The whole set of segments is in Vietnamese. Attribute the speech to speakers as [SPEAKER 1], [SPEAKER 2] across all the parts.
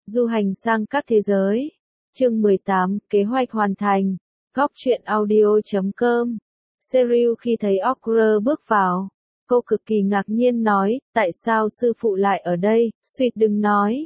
[SPEAKER 1] Du hành sang các thế giới. Chương 18, kế hoạch hoàn thành. Góc truyện audio.com. Cheryl khi thấy Ogre bước vào, cô cực kỳ ngạc nhiên nói, tại sao sư phụ lại ở đây, suýt đừng nói.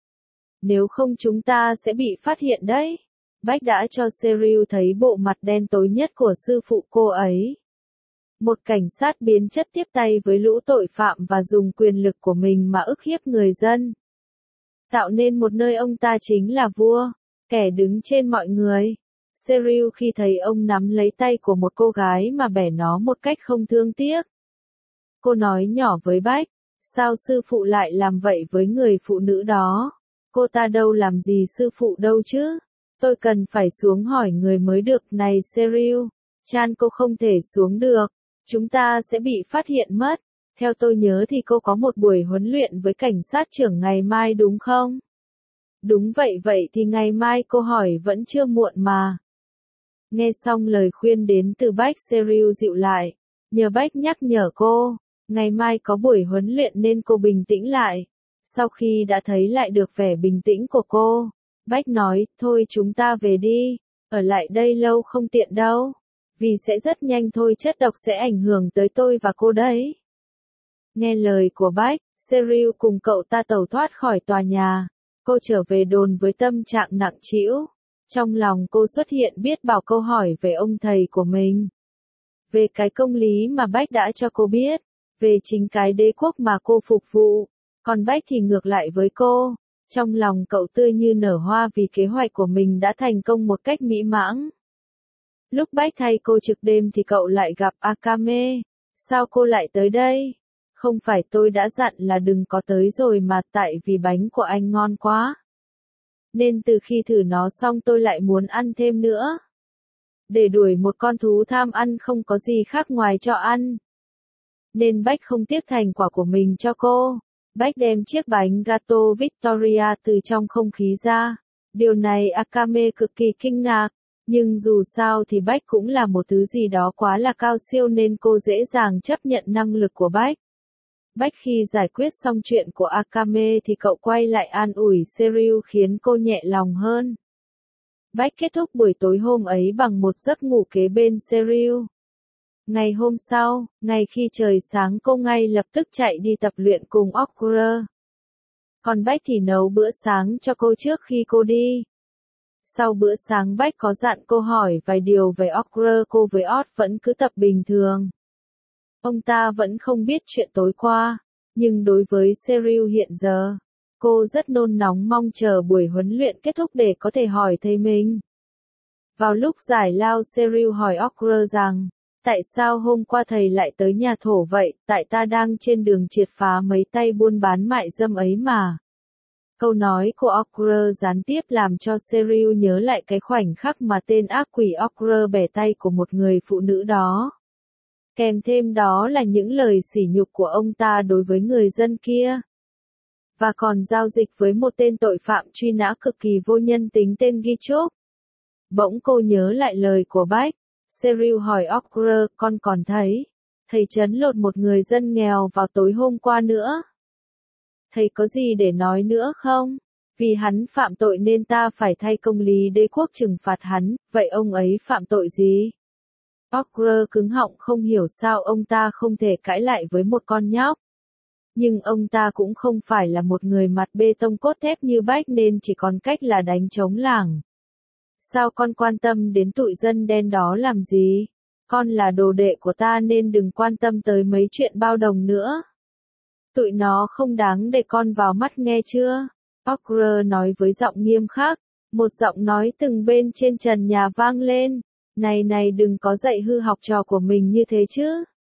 [SPEAKER 1] Nếu không chúng ta sẽ bị phát hiện đấy. Bách đã cho Cheryl thấy bộ mặt đen tối nhất của sư phụ cô ấy. Một cảnh sát biến chất tiếp tay với lũ tội phạm và dùng quyền lực của mình mà ức hiếp người dân. Tạo nên một nơi ông ta chính là vua, kẻ đứng trên mọi người. Cheryl khi thấy ông nắm lấy tay của một cô gái mà bẻ nó một cách không thương tiếc. Cô nói nhỏ với Bách, sao sư phụ lại làm vậy với người phụ nữ đó? Cô ta đâu làm gì sư phụ đâu chứ? Tôi cần phải xuống hỏi người mới được. Này Cheryl, Chan cô không thể xuống được. Chúng ta sẽ bị phát hiện mất. Theo tôi nhớ thì cô có một buổi huấn luyện với cảnh sát trưởng ngày mai đúng không? Đúng vậy, vậy thì ngày mai cô hỏi vẫn chưa muộn mà. Nghe xong lời khuyên đến từ Bách, Cheryl dịu lại. Nhờ Bách nhắc nhở cô, ngày mai có buổi huấn luyện nên cô bình tĩnh lại. Sau khi đã thấy lại được vẻ bình tĩnh của cô, Bách nói, thôi chúng ta về đi, ở lại đây lâu không tiện đâu. Vì sẽ rất nhanh thôi, chất độc sẽ ảnh hưởng tới tôi và cô đấy. Nghe lời của Bách, Cheryl cùng cậu ta tẩu thoát khỏi tòa nhà. Cô trở về đồn với tâm trạng nặng trĩu. Trong lòng cô xuất hiện biết bao câu hỏi về ông thầy của mình. Về cái công lý mà Bách đã cho cô biết. Về chính cái đế quốc mà cô phục vụ. Còn Bách thì ngược lại với cô. Trong lòng cậu tươi như nở hoa vì kế hoạch của mình đã thành công một cách mỹ mãn. Lúc Bách thay cô trực đêm thì cậu lại gặp Akame. Sao cô lại tới đây? Không phải tôi đã dặn là đừng có tới rồi mà, tại vì bánh của anh ngon quá. Nên từ khi thử nó xong tôi lại muốn ăn thêm nữa. Để đuổi một con thú tham ăn không có gì khác ngoài cho ăn. Nên Bách không tiếc thành quả của mình cho cô. Bách đem chiếc bánh gato Victoria từ trong không khí ra. Điều này Akame cực kỳ kinh ngạc. Nhưng dù sao thì Bách cũng là một thứ gì đó quá là cao siêu nên cô dễ dàng chấp nhận năng lực của Bách. Bách khi giải quyết xong chuyện của Akame thì cậu quay lại an ủi Cheryl khiến cô nhẹ lòng hơn. Bách kết thúc buổi tối hôm ấy bằng một giấc ngủ kế bên Cheryl. Ngày hôm sau, ngay khi trời sáng cô ngay lập tức chạy đi tập luyện cùng Ogre. Còn Bách thì nấu bữa sáng cho cô trước khi cô đi. Sau bữa sáng Bách có dặn cô hỏi vài điều về Ogre, cô với Oz vẫn cứ tập bình thường. Ông ta vẫn không biết chuyện tối qua, nhưng đối với Cheryl hiện giờ, cô rất nôn nóng mong chờ buổi huấn luyện kết thúc để có thể hỏi thầy mình. Vào lúc giải lao Cheryl hỏi Ogre rằng, tại sao hôm qua thầy lại tới nhà thổ vậy, tại ta đang trên đường triệt phá mấy tay buôn bán mại dâm ấy mà. Câu nói của Ogre gián tiếp làm cho Cheryl nhớ lại cái khoảnh khắc mà tên ác quỷ Ogre bẻ tay của một người phụ nữ đó. Kèm thêm đó là những lời sỉ nhục của ông ta đối với người dân kia. Và còn giao dịch với một tên tội phạm truy nã cực kỳ vô nhân tính tên Gichuk. Bỗng cô nhớ lại lời của Bách. Cheryl hỏi Ogre, con còn thấy thầy trấn lột một người dân nghèo vào tối hôm qua nữa. Thầy có gì để nói nữa không? Vì hắn phạm tội nên ta phải thay công lý đế quốc trừng phạt hắn, vậy ông ấy phạm tội gì? Ogre cứng họng không hiểu sao ông ta không thể cãi lại với một con nhóc. Nhưng ông ta cũng không phải là một người mặt bê tông cốt thép như Bách nên chỉ còn cách là đánh trống lảng. Sao con quan tâm đến tụi dân đen đó làm gì? Con là đồ đệ của ta nên đừng quan tâm tới mấy chuyện bao đồng nữa. Tụi nó không đáng để con vào mắt nghe chưa? Ogre nói với giọng nghiêm khắc. Một giọng nói từng bên trên trần nhà vang lên. Này đừng có dạy hư học trò của mình như thế chứ.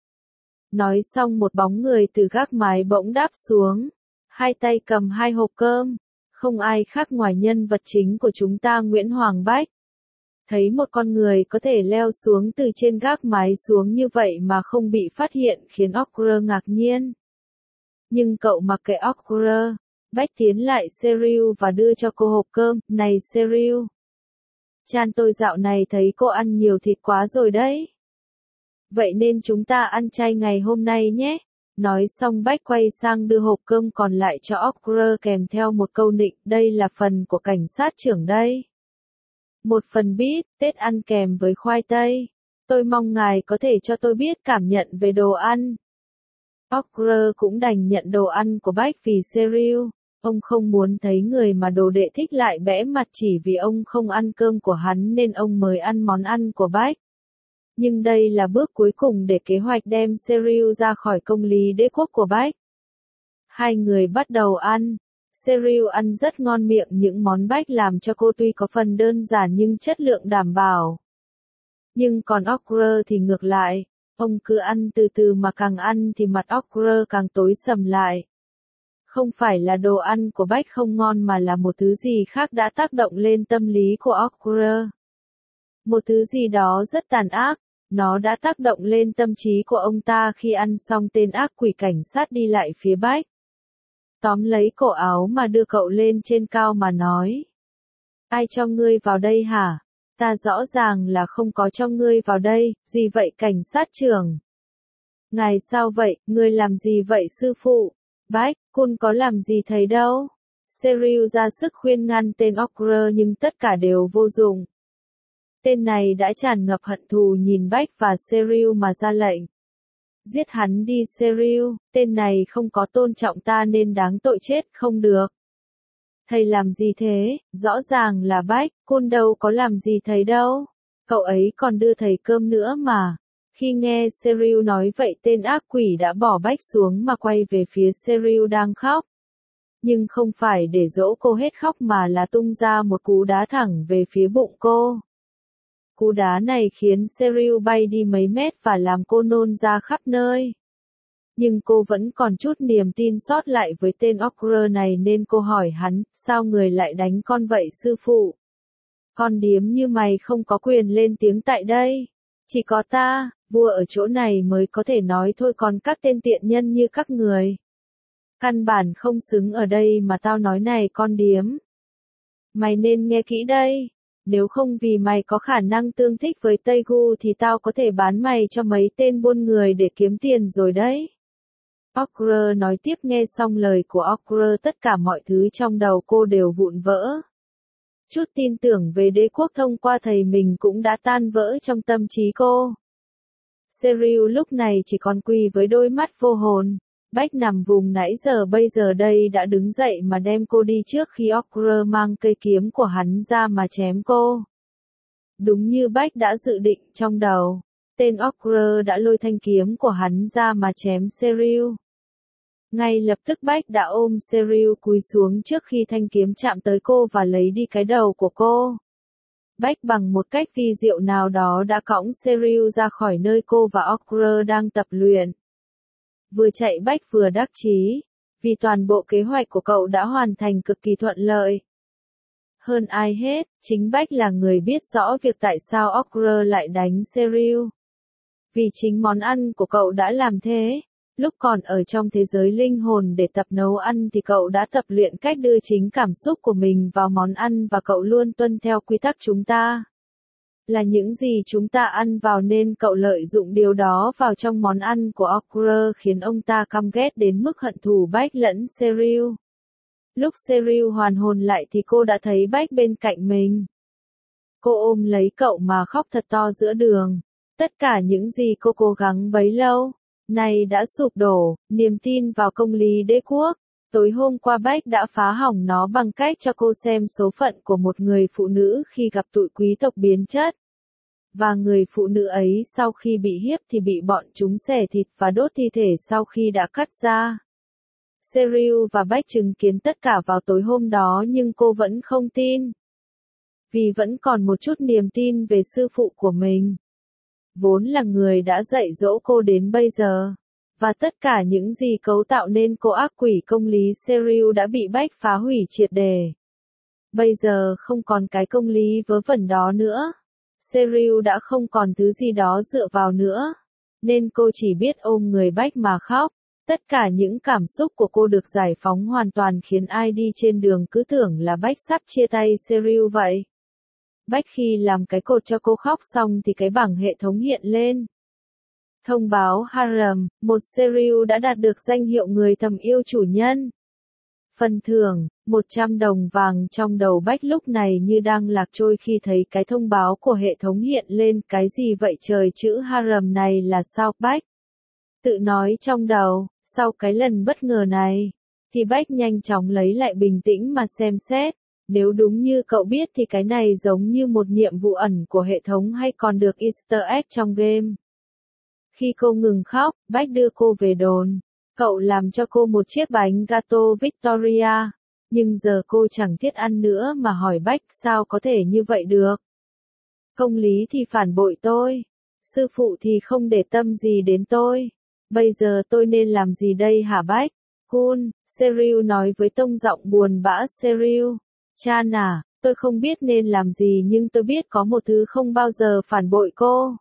[SPEAKER 1] Nói xong một bóng người từ gác mái bỗng đáp xuống. Hai tay cầm hai hộp cơm. Không ai khác ngoài nhân vật chính của chúng ta Nguyễn Hoàng Bách. Thấy một con người có thể leo xuống từ trên gác mái xuống như vậy mà không bị phát hiện khiến Ogre ngạc nhiên. Nhưng cậu mặc kệ Ogre. Bách tiến lại Cheryl và đưa cho cô hộp cơm. Này Cheryl. Chan tôi dạo này thấy cô ăn nhiều thịt quá rồi đấy. Vậy nên chúng ta ăn chay ngày hôm nay nhé. Nói xong Bách quay sang đưa hộp cơm còn lại cho Ocker kèm theo một câu nịnh, đây là phần của cảnh sát trưởng đây. Một phần bít, tết ăn kèm với khoai tây. Tôi mong ngài có thể cho tôi biết cảm nhận về đồ ăn. Ocker cũng đành nhận đồ ăn của Bách vì Cyril. Ông không muốn thấy người mà đồ đệ thích lại bẽ mặt chỉ vì ông không ăn cơm của hắn nên ông mới ăn món ăn của Bách. Nhưng đây là bước cuối cùng để kế hoạch đem Cyril ra khỏi công lý đế quốc của Bách. Hai người bắt đầu ăn. Cyril ăn rất ngon miệng, những món Bách làm cho cô tuy có phần đơn giản nhưng chất lượng đảm bảo. Nhưng còn Ocker thì ngược lại, ông cứ ăn từ từ mà càng ăn thì mặt Ocker càng tối sầm lại. Không phải là đồ ăn của Bách không ngon mà là một thứ gì khác đã tác động lên tâm lý của Ocker. Một thứ gì đó rất tàn ác, nó đã tác động lên tâm trí của ông ta khi ăn xong tên ác quỷ cảnh sát đi lại phía Bách. Tóm lấy cổ áo mà đưa cậu lên trên cao mà nói. Ai cho ngươi vào đây hả? Ta rõ ràng là không có cho ngươi vào đây, gì vậy cảnh sát trưởng? Ngài sao vậy, ngươi làm gì vậy sư phụ? Bách, Kun có làm gì thấy đâu? Cyril ra sức khuyên ngăn tên Ocker nhưng tất cả đều vô dụng. Tên này đã tràn ngập hận thù nhìn Bách và Cyril mà ra lệnh. Giết hắn đi Cyril, tên này không có tôn trọng ta nên đáng tội chết không được. Thầy làm gì thế, rõ ràng là Bách, Kun đâu có làm gì thầy đâu. Cậu ấy còn đưa thầy cơm nữa mà. Khi nghe Cyril nói vậy tên ác quỷ đã bỏ Bách xuống mà quay về phía Cyril đang khóc. Nhưng không phải để dỗ cô hết khóc mà là tung ra một cú đá thẳng về phía bụng cô. Cú đá này khiến Cyril bay đi mấy mét và làm cô nôn ra khắp nơi. Nhưng cô vẫn còn chút niềm tin sót lại với tên Ocker này nên cô hỏi hắn, sao người lại đánh con vậy sư phụ? Con điếm như mày không có quyền lên tiếng tại đây. Chỉ có ta, vua ở chỗ này mới có thể nói thôi còn các tên tiện nhân như các người. Căn bản không xứng ở đây mà tao nói này con điếm. Mày nên nghe kỹ đây. Nếu không vì mày có khả năng tương thích với Tây Gu thì tao có thể bán mày cho mấy tên buôn người để kiếm tiền rồi đấy. Ocker nói tiếp nghe xong lời của Ocker tất cả mọi thứ trong đầu cô đều vụn vỡ. Chút tin tưởng về đế quốc thông qua thầy mình cũng đã tan vỡ trong tâm trí cô. Cyril lúc này chỉ còn quỳ với đôi mắt vô hồn. Bách nằm vùng nãy giờ bây giờ đây đã đứng dậy mà đem cô đi trước khi Ocker mang cây kiếm của hắn ra mà chém cô. Đúng như Bách đã dự định trong đầu, tên Ocker đã lôi thanh kiếm của hắn ra mà chém Cyril. Ngay lập tức Bách đã ôm Cyril cúi xuống trước khi thanh kiếm chạm tới cô và lấy đi cái đầu của cô. Bách bằng một cách vi diệu nào đó đã cõng Cyril ra khỏi nơi cô và Ocker đang tập luyện. Vừa chạy Bách vừa đắc chí, vì toàn bộ kế hoạch của cậu đã hoàn thành cực kỳ thuận lợi. Hơn ai hết, chính Bách là người biết rõ việc tại sao Ocker lại đánh Cyril. Vì chính món ăn của cậu đã làm thế. Lúc còn ở trong thế giới linh hồn để tập nấu ăn thì cậu đã tập luyện cách đưa chính cảm xúc của mình vào món ăn và cậu luôn tuân theo quy tắc chúng ta. Là những gì chúng ta ăn vào nên cậu lợi dụng điều đó vào trong món ăn của Ocker khiến ông ta căm ghét đến mức hận thù Bách lẫn Cyril. Lúc Cyril hoàn hồn lại thì cô đã thấy Bách bên cạnh mình. Cô ôm lấy cậu mà khóc thật to giữa đường. Tất cả những gì cô cố gắng bấy lâu, nay đã sụp đổ, niềm tin vào công lý đế quốc. Tối hôm qua Bách đã phá hỏng nó bằng cách cho cô xem số phận của một người phụ nữ khi gặp tụi quý tộc biến chất. Và người phụ nữ ấy sau khi bị hiếp thì bị bọn chúng xẻ thịt và đốt thi thể sau khi đã cắt ra. Cyril và Bách chứng kiến tất cả vào tối hôm đó nhưng cô vẫn không tin. Vì vẫn còn một chút niềm tin về sư phụ của mình. Vốn là người đã dạy dỗ cô đến bây giờ. Và tất cả những gì cấu tạo nên cô ác quỷ công lý Cyril đã bị Bách phá hủy triệt để. Bây giờ không còn cái công lý vớ vẩn đó nữa. Cyril đã không còn thứ gì đó dựa vào nữa. Nên cô chỉ biết ôm người Bách mà khóc. Tất cả những cảm xúc của cô được giải phóng hoàn toàn khiến ai đi trên đường cứ tưởng là Bách sắp chia tay Cyril vậy. Bách khi làm cái cột cho cô khóc xong thì cái bảng hệ thống hiện lên. Thông báo Harem, một serial đã đạt được danh hiệu người thầm yêu chủ nhân. Phần thưởng, 100 đồng vàng. Trong đầu Bách lúc này như đang lạc trôi khi thấy cái thông báo của hệ thống hiện lên. Cái gì vậy trời, chữ Harem này là sao? Bách tự nói trong đầu. Sau cái lần bất ngờ này, thì Bách nhanh chóng lấy lại bình tĩnh mà xem xét. Nếu đúng như cậu biết thì cái này giống như một nhiệm vụ ẩn của hệ thống hay còn được Easter egg trong game. Khi cô ngừng khóc, Bách đưa cô về đồn. Cậu làm cho cô một chiếc bánh gato Victoria. Nhưng giờ cô chẳng thiết ăn nữa mà hỏi Bách sao có thể như vậy được. Công lý thì phản bội tôi. Sư phụ thì không để tâm gì đến tôi. Bây giờ tôi nên làm gì đây hả Bách? Cool, Serial nói với tông giọng buồn bã. Serial, Chan à, tôi không biết nên làm gì nhưng tôi biết có một thứ không bao giờ phản bội cô.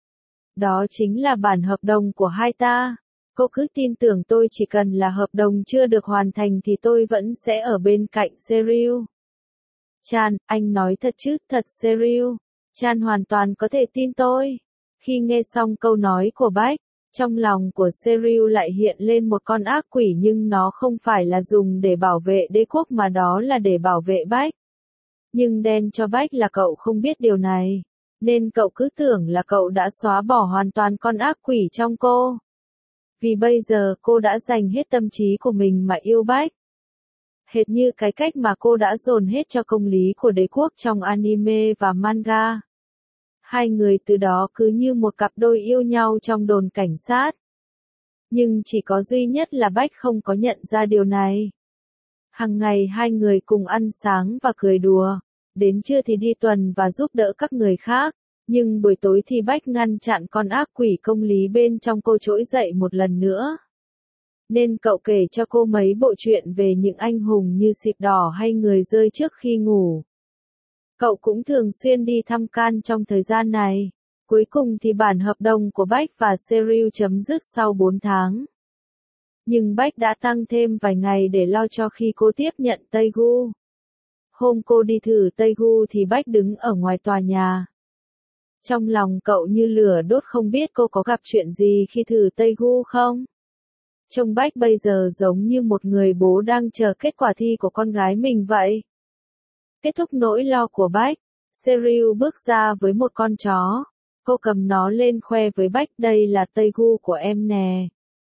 [SPEAKER 1] Đó chính là bản hợp đồng của hai ta. Cô cứ tin tưởng tôi, chỉ cần là hợp đồng chưa được hoàn thành thì tôi vẫn sẽ ở bên cạnh Serial. Chan, anh nói thật chứ? Thật Serial. Chan hoàn toàn có thể tin tôi. Khi nghe xong câu nói của Bách, trong lòng của Serial lại hiện lên một con ác quỷ, nhưng nó không phải là dùng để bảo vệ đế quốc mà đó là để bảo vệ Bách. Nhưng đen cho Bách là cậu không biết điều này, nên cậu cứ tưởng là cậu đã xóa bỏ hoàn toàn con ác quỷ trong cô. Vì bây giờ cô đã dành hết tâm trí của mình mà yêu Bách. Hệt như cái cách mà cô đã dồn hết cho công lý của đế quốc trong anime và manga. Hai người từ đó cứ như một cặp đôi yêu nhau trong đồn cảnh sát. Nhưng chỉ có duy nhất là Bách không có nhận ra điều này. Hằng ngày hai người cùng ăn sáng và cười đùa. Đến trưa thì đi tuần và giúp đỡ các người khác. Nhưng buổi tối thì Bách ngăn chặn con ác quỷ công lý bên trong cô trỗi dậy một lần nữa. Nên cậu kể cho cô mấy bộ truyện về những anh hùng như Xịp Đỏ hay Người Rơi trước khi ngủ. Cậu cũng thường xuyên đi thăm Can trong thời gian này. Cuối cùng thì bản hợp đồng của Bách và Serial chấm dứt sau 4 tháng. Nhưng Bách đã tăng thêm vài ngày để lo cho khi cô tiếp nhận Taegu. Hôm cô đi thử Taegu thì Bách đứng ở ngoài tòa nhà. Trong lòng cậu như lửa đốt, không biết cô có gặp chuyện gì khi thử Taegu không? Trông Bách bây giờ giống như một người bố đang chờ kết quả thi của con gái mình vậy. Kết thúc nỗi lo của Bách, Serial bước ra với một con chó. Cô cầm nó lên khoe với Bách, đây là Taegu của em nè.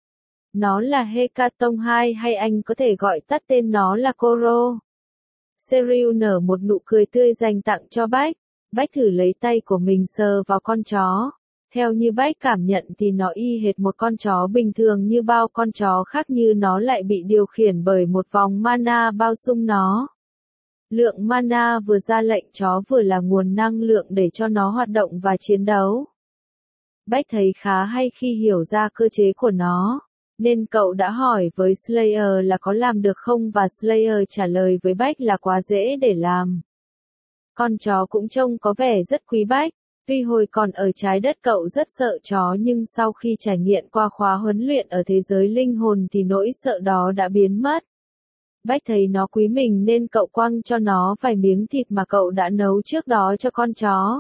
[SPEAKER 1] Nó là Hekaton 2 hay anh có thể gọi tắt tên nó là Koro. Serial nở một nụ cười tươi dành tặng cho Bách. Bách thử lấy tay của mình sờ vào con chó. Theo như Bách cảm nhận thì nó y hệt một con chó bình thường như bao con chó khác, như nó lại bị điều khiển bởi một vòng mana bao sung nó. Lượng mana vừa ra lệnh chó vừa là nguồn năng lượng để cho nó hoạt động và chiến đấu. Bách thấy khá hay khi hiểu ra cơ chế của nó, nên cậu đã hỏi với Slayer là có làm được không, và Slayer trả lời với Bách là quá dễ để làm. Con chó cũng trông có vẻ rất quý Bách. Tuy hồi còn ở trái đất cậu rất sợ chó, nhưng sau khi trải nghiệm qua khóa huấn luyện ở thế giới linh hồn thì nỗi sợ đó đã biến mất. Bách thấy nó quý mình nên cậu quăng cho nó vài miếng thịt mà cậu đã nấu trước đó cho con chó.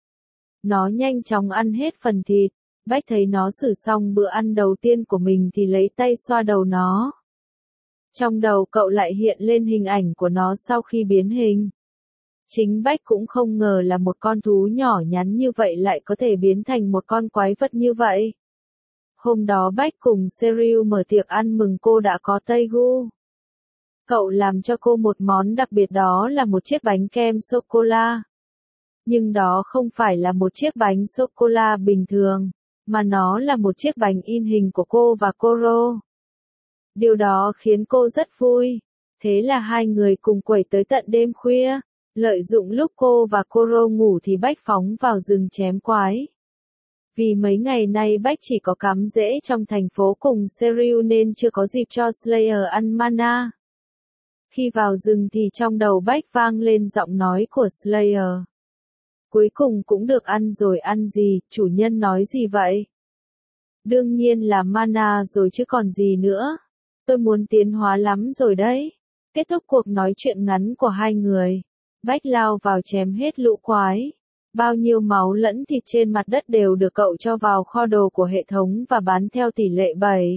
[SPEAKER 1] Nó nhanh chóng ăn hết phần thịt. Bách thấy nó xử xong bữa ăn đầu tiên của mình thì lấy tay xoa đầu nó. Trong đầu cậu lại hiện lên hình ảnh của nó sau khi biến hình. Chính Bách cũng không ngờ là một con thú nhỏ nhắn như vậy lại có thể biến thành một con quái vật như vậy. Hôm đó Bách cùng Serial mở tiệc ăn mừng cô đã có Taegu. Cậu làm cho cô một món đặc biệt, đó là một chiếc bánh kem sô-cô-la. Nhưng đó không phải là một chiếc bánh sô-cô-la bình thường, mà nó là một chiếc bánh in hình của cô và Koro. Điều đó khiến cô rất vui. Thế là hai người cùng quẩy tới tận đêm khuya. Lợi dụng lúc cô và Koro ngủ thì Bách phóng vào rừng chém quái. Vì mấy ngày nay Bách chỉ có cắm rễ trong thành phố cùng Serial nên chưa có dịp cho Slayer ăn mana. Khi vào rừng thì trong đầu Bách vang lên giọng nói của Slayer. Cuối cùng cũng được ăn rồi. Ăn gì, chủ nhân nói gì vậy? Đương nhiên là mana rồi chứ còn gì nữa. Tôi muốn tiến hóa lắm rồi đấy. Kết thúc cuộc nói chuyện ngắn của hai người, Bách lao vào chém hết lũ quái. Bao nhiêu máu lẫn thịt trên mặt đất đều được cậu cho vào kho đồ của hệ thống và bán theo tỷ lệ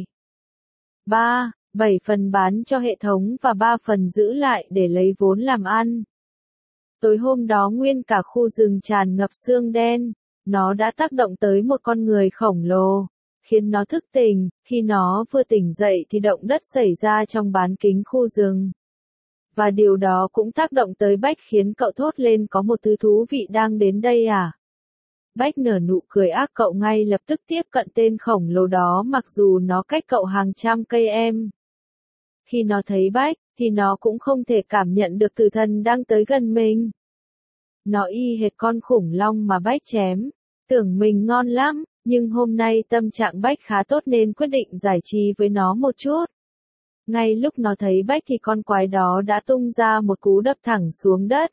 [SPEAKER 1] 7 phần bán cho hệ thống và 3 phần giữ lại để lấy vốn làm ăn. Tối hôm đó nguyên cả khu rừng tràn ngập sương đen, nó đã tác động tới một con người khổng lồ, khiến nó thức tỉnh. Khi nó vừa tỉnh dậy thì động đất xảy ra trong bán kính khu rừng. Và điều đó cũng tác động tới Bách khiến cậu thốt lên có một thứ thú vị đang đến đây à? Bách nở nụ cười ác, cậu ngay lập tức tiếp cận tên khổng lồ đó mặc dù nó cách cậu hàng trăm cây em. Khi nó thấy Bách, thì nó cũng không thể cảm nhận được tử thần đang tới gần mình. Nó y hệt con khủng long mà Bách chém, tưởng mình ngon lắm, nhưng hôm nay tâm trạng Bách khá tốt nên quyết định giải trí với nó một chút. Ngay lúc nó thấy Bách thì con quái đó đã tung ra một cú đập thẳng xuống đất.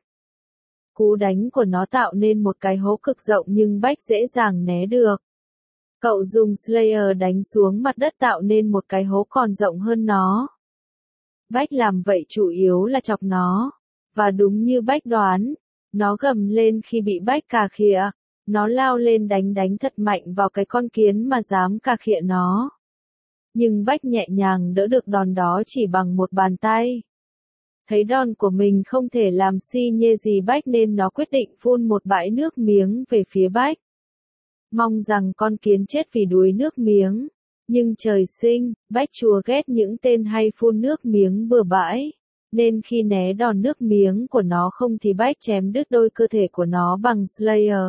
[SPEAKER 1] Cú đánh của nó tạo nên một cái hố cực rộng nhưng Bách dễ dàng né được. Cậu dùng Slayer đánh xuống mặt đất tạo nên một cái hố còn rộng hơn nó. Bách làm vậy chủ yếu là chọc nó. Và đúng như Bách đoán, nó gầm lên khi bị Bách cà khịa. Nó lao lên đánh thật mạnh vào cái con kiến mà dám cà khịa nó. Nhưng Bách nhẹ nhàng đỡ được đòn đó chỉ bằng một bàn tay. Thấy đòn của mình không thể làm xi nhê gì Bách nên nó quyết định phun một bãi nước miếng về phía Bách. Mong rằng con kiến chết vì đuối nước miếng. Nhưng trời sinh, Bách chúa ghét những tên hay phun nước miếng bừa bãi. Nên khi né đòn nước miếng của nó không thì Bách chém đứt đôi cơ thể của nó bằng Slayer.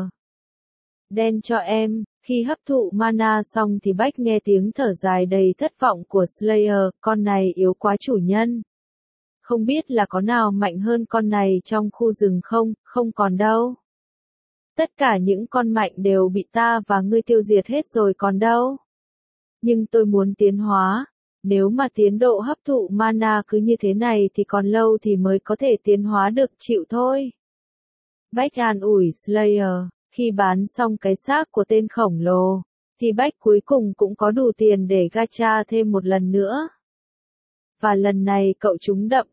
[SPEAKER 1] Đen cho em, khi hấp thụ mana xong thì Bách nghe tiếng thở dài đầy thất vọng của Slayer, con này yếu quá chủ nhân. Không biết là có nào mạnh hơn con này trong khu rừng không, không còn đâu. Tất cả những con mạnh đều bị ta và ngươi tiêu diệt hết rồi còn đâu. Nhưng tôi muốn tiến hóa. Nếu mà tiến độ hấp thụ mana cứ như thế này thì còn lâu thì mới có thể tiến hóa được, chịu thôi. Bách an ủi Slayer, khi bán xong cái xác của tên khổng lồ, thì Bách cuối cùng cũng có đủ tiền để gacha thêm một lần nữa. Và lần này cậu trúng đậm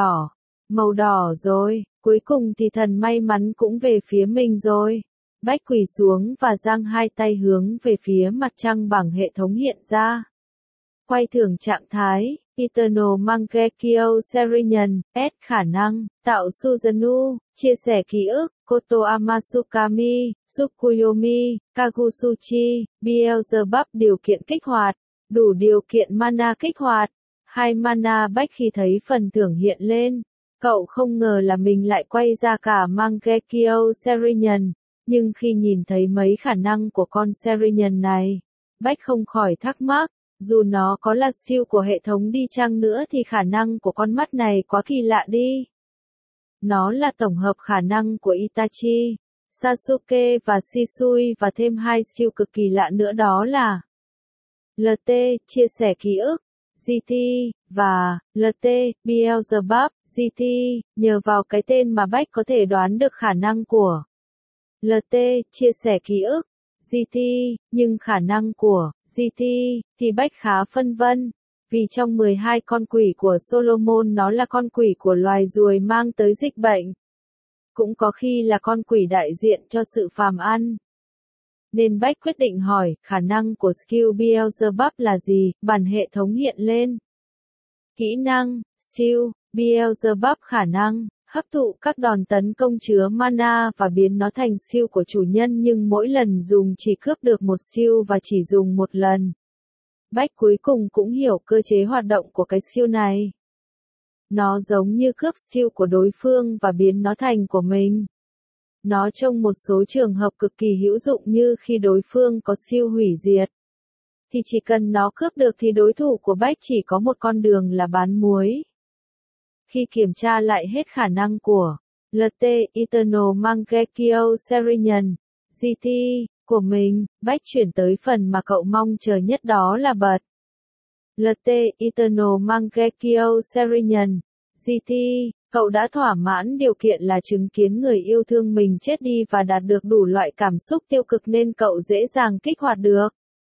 [SPEAKER 1] màu đỏ rồi, cuối cùng thì thần may mắn cũng về phía mình rồi. Bách quỳ xuống và giang hai tay hướng về phía mặt trăng bảng hệ thống hiện ra. Quay thưởng trạng thái, Eternal Mangekyo Serenian, S khả năng, tạo Suzanu, chia sẻ ký ức, Koto Amasukami, Tsukuyomi, Kagusuchi, Beelzebub điều kiện kích hoạt, đủ điều kiện mana kích hoạt, 2 mana. Bách khi thấy phần thưởng hiện lên, cậu không ngờ là mình lại quay ra cả Mangekyo Serenian, nhưng khi nhìn thấy mấy khả năng của con Serenian này, Bách không khỏi thắc mắc. Dù nó có là skill của hệ thống đi chăng nữa thì khả năng của con mắt này quá kỳ lạ đi. Nó là tổng hợp khả năng của Itachi, Sasuke và Shisui và thêm 2 skill cực kỳ lạ nữa đó là LT, chia sẻ ký ức, GT, và LT, Beelzebub, GT, nhờ vào cái tên mà Bách có thể đoán được khả năng của LT, chia sẻ ký ức, GT, nhưng khả năng của GT, thì Bách khá phân vân, vì trong 12 con quỷ của Solomon nó là con quỷ của loài ruồi mang tới dịch bệnh. Cũng có khi là con quỷ đại diện cho sự phàm ăn. Nên Bách quyết định hỏi, khả năng của skill Beelzebub là gì, bản hệ thống hiện lên. Kỹ năng, skill, Beelzebub khả năng, hấp thụ các đòn tấn công chứa mana và biến nó thành skill của chủ nhân nhưng mỗi lần dùng chỉ cướp được một skill và chỉ dùng một lần. Bách cuối cùng cũng hiểu cơ chế hoạt động của cái skill này. Nó giống như cướp skill của đối phương và biến nó thành của mình. Nó trong một số trường hợp cực kỳ hữu dụng như khi đối phương có skill hủy diệt. Thì chỉ cần nó cướp được thì đối thủ của Bách chỉ có một con đường là bán muối. Khi kiểm tra lại hết khả năng của LT, Eternal Mangekyo Serenian, GT, của mình, Bách chuyển tới phần mà cậu mong chờ nhất đó là bật. LT, Eternal Mangekyo Serenian, GT, cậu đã thỏa mãn điều kiện là chứng kiến người yêu thương mình chết đi và đạt được đủ loại cảm xúc tiêu cực nên cậu dễ dàng kích hoạt được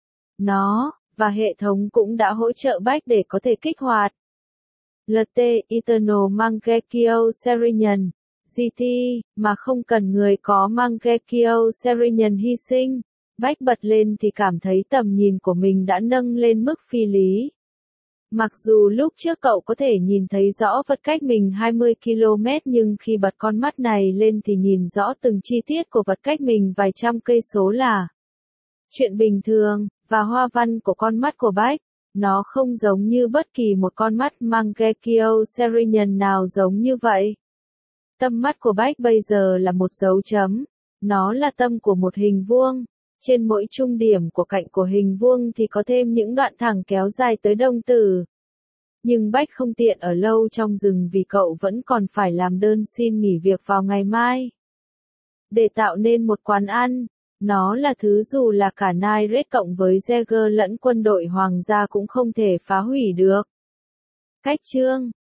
[SPEAKER 1] nó, và hệ thống cũng đã hỗ trợ Bách để có thể kích hoạt LT, Eternal Mangekyo Serenian, GT, mà không cần người có Mangekyo Serenian hy sinh. Bách bật lên thì cảm thấy tầm nhìn của mình đã nâng lên mức phi lý. Mặc dù lúc trước cậu có thể nhìn thấy rõ vật cách mình 20 km nhưng khi bật con mắt này lên thì nhìn rõ từng chi tiết của vật cách mình vài trăm cây số là chuyện bình thường, và hoa văn của con mắt của Bách, nó không giống như bất kỳ một con mắt Mangekyo Serenian nào giống như vậy. Tâm mắt của Bách bây giờ là một dấu chấm, nó là tâm của một hình vuông. Trên mỗi trung điểm của cạnh của hình vuông thì có thêm những đoạn thẳng kéo dài tới đông tử. Nhưng Bách không tiện ở lâu trong rừng vì cậu vẫn còn phải làm đơn xin nghỉ việc vào ngày mai. Để tạo nên một quán ăn, nó là thứ dù là cả Nile Red cộng với Jaeger lẫn quân đội hoàng gia cũng không thể phá hủy được. Cách chương